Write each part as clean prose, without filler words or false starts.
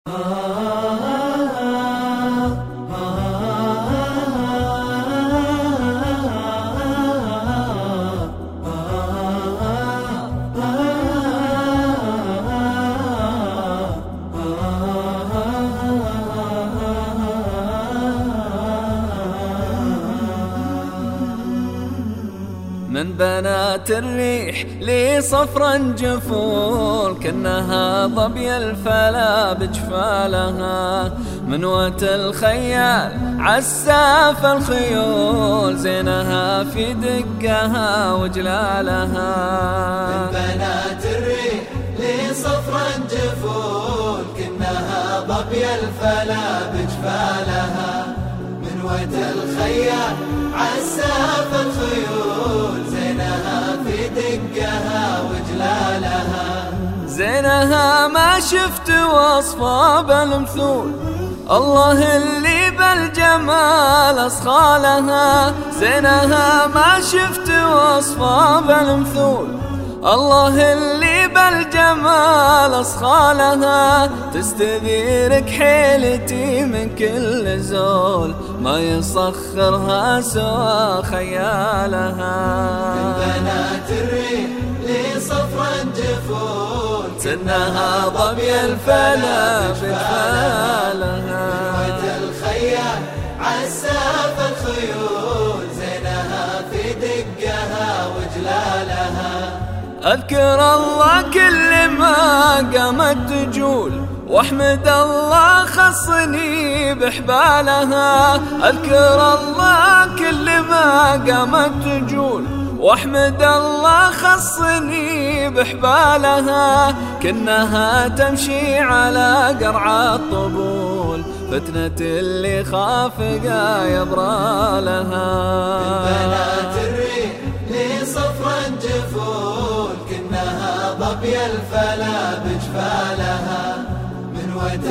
من بنات الريح لي صفرا جفول، كأنها ظبي الفلا بجفالها. من وت الخيال عساف الخيول، زينها في دقها وجلالها. من بنات الريح لي صفرا جفول، كأنها ظبي الفلا بجفالها. من وت الخيال عساف الخيول، زينها في دقها وجلالها. زينها ما شفت وصفها بالمثول، الله اللي بالجمال أصخالها. زينها ما شفت وصفها بالمثول، الله اللي بالجمال أصخالها. تستذيرك حيلتي من كل زول، ما يصخرها سوى خيالها. من بنات الريح لي صفرا جفول، كأنها ظبي الفلا بجفالها. من وت الخيال عساف الخيول، زينها في دقها وجلالها. أذكر الله كل ما قامت تجول، واحمد الله خصني بحبالها. أذكر الله كل ما قامت تجول، واحمد الله خصني بحبالها. كأنها تمشي على قرع الطبول، فتنة اللي خافقا يبرالها. من بنات الريح لي صفرا جفول، كأنها ظبي الفلا بجفالها. من وت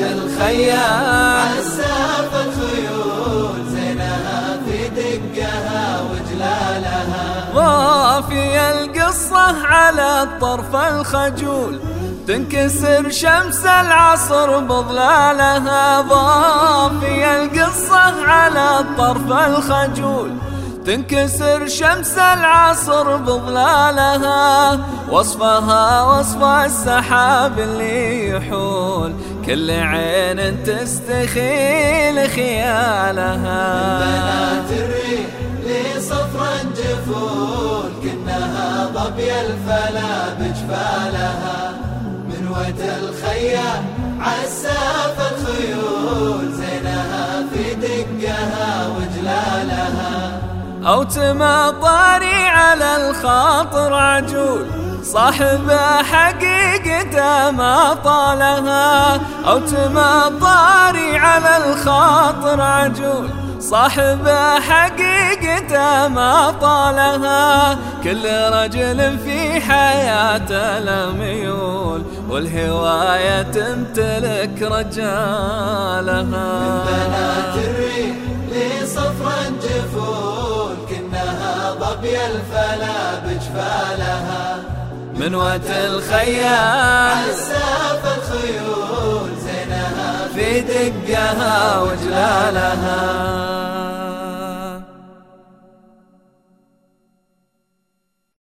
الخيال عساف الخيول، زينها في دقها وجلالها. ضافي القصة على الطرف الخجول، تنكسر شمس العصر بظلالها. ضافي القصة على الطرف الخجول، تنكسر شمس العصر بظلالها. وصفها وصف السحاب اللي يحول، كل عين تستخيل خيالها. من بنات الريح لي صفرا جفول، كأنها ظبي الفلا بجفالها. من وت الخيال عساف الخيول، زينها في دقها وجلالها. أو تمطري على الخاطر عجول، صاحبه حقيقته ما طالها. أو تمطري على الخاطر عجول، صاحبه حقيقته ما طالها. كل رجل في حياته لميول، والهواية تمتلك رجالها. من بنات الريح لي صفرا جفول، كأنها ظبي الفلا بجفالها. من وت الخيال عساف الخيول، زينها في دقها وجلالها.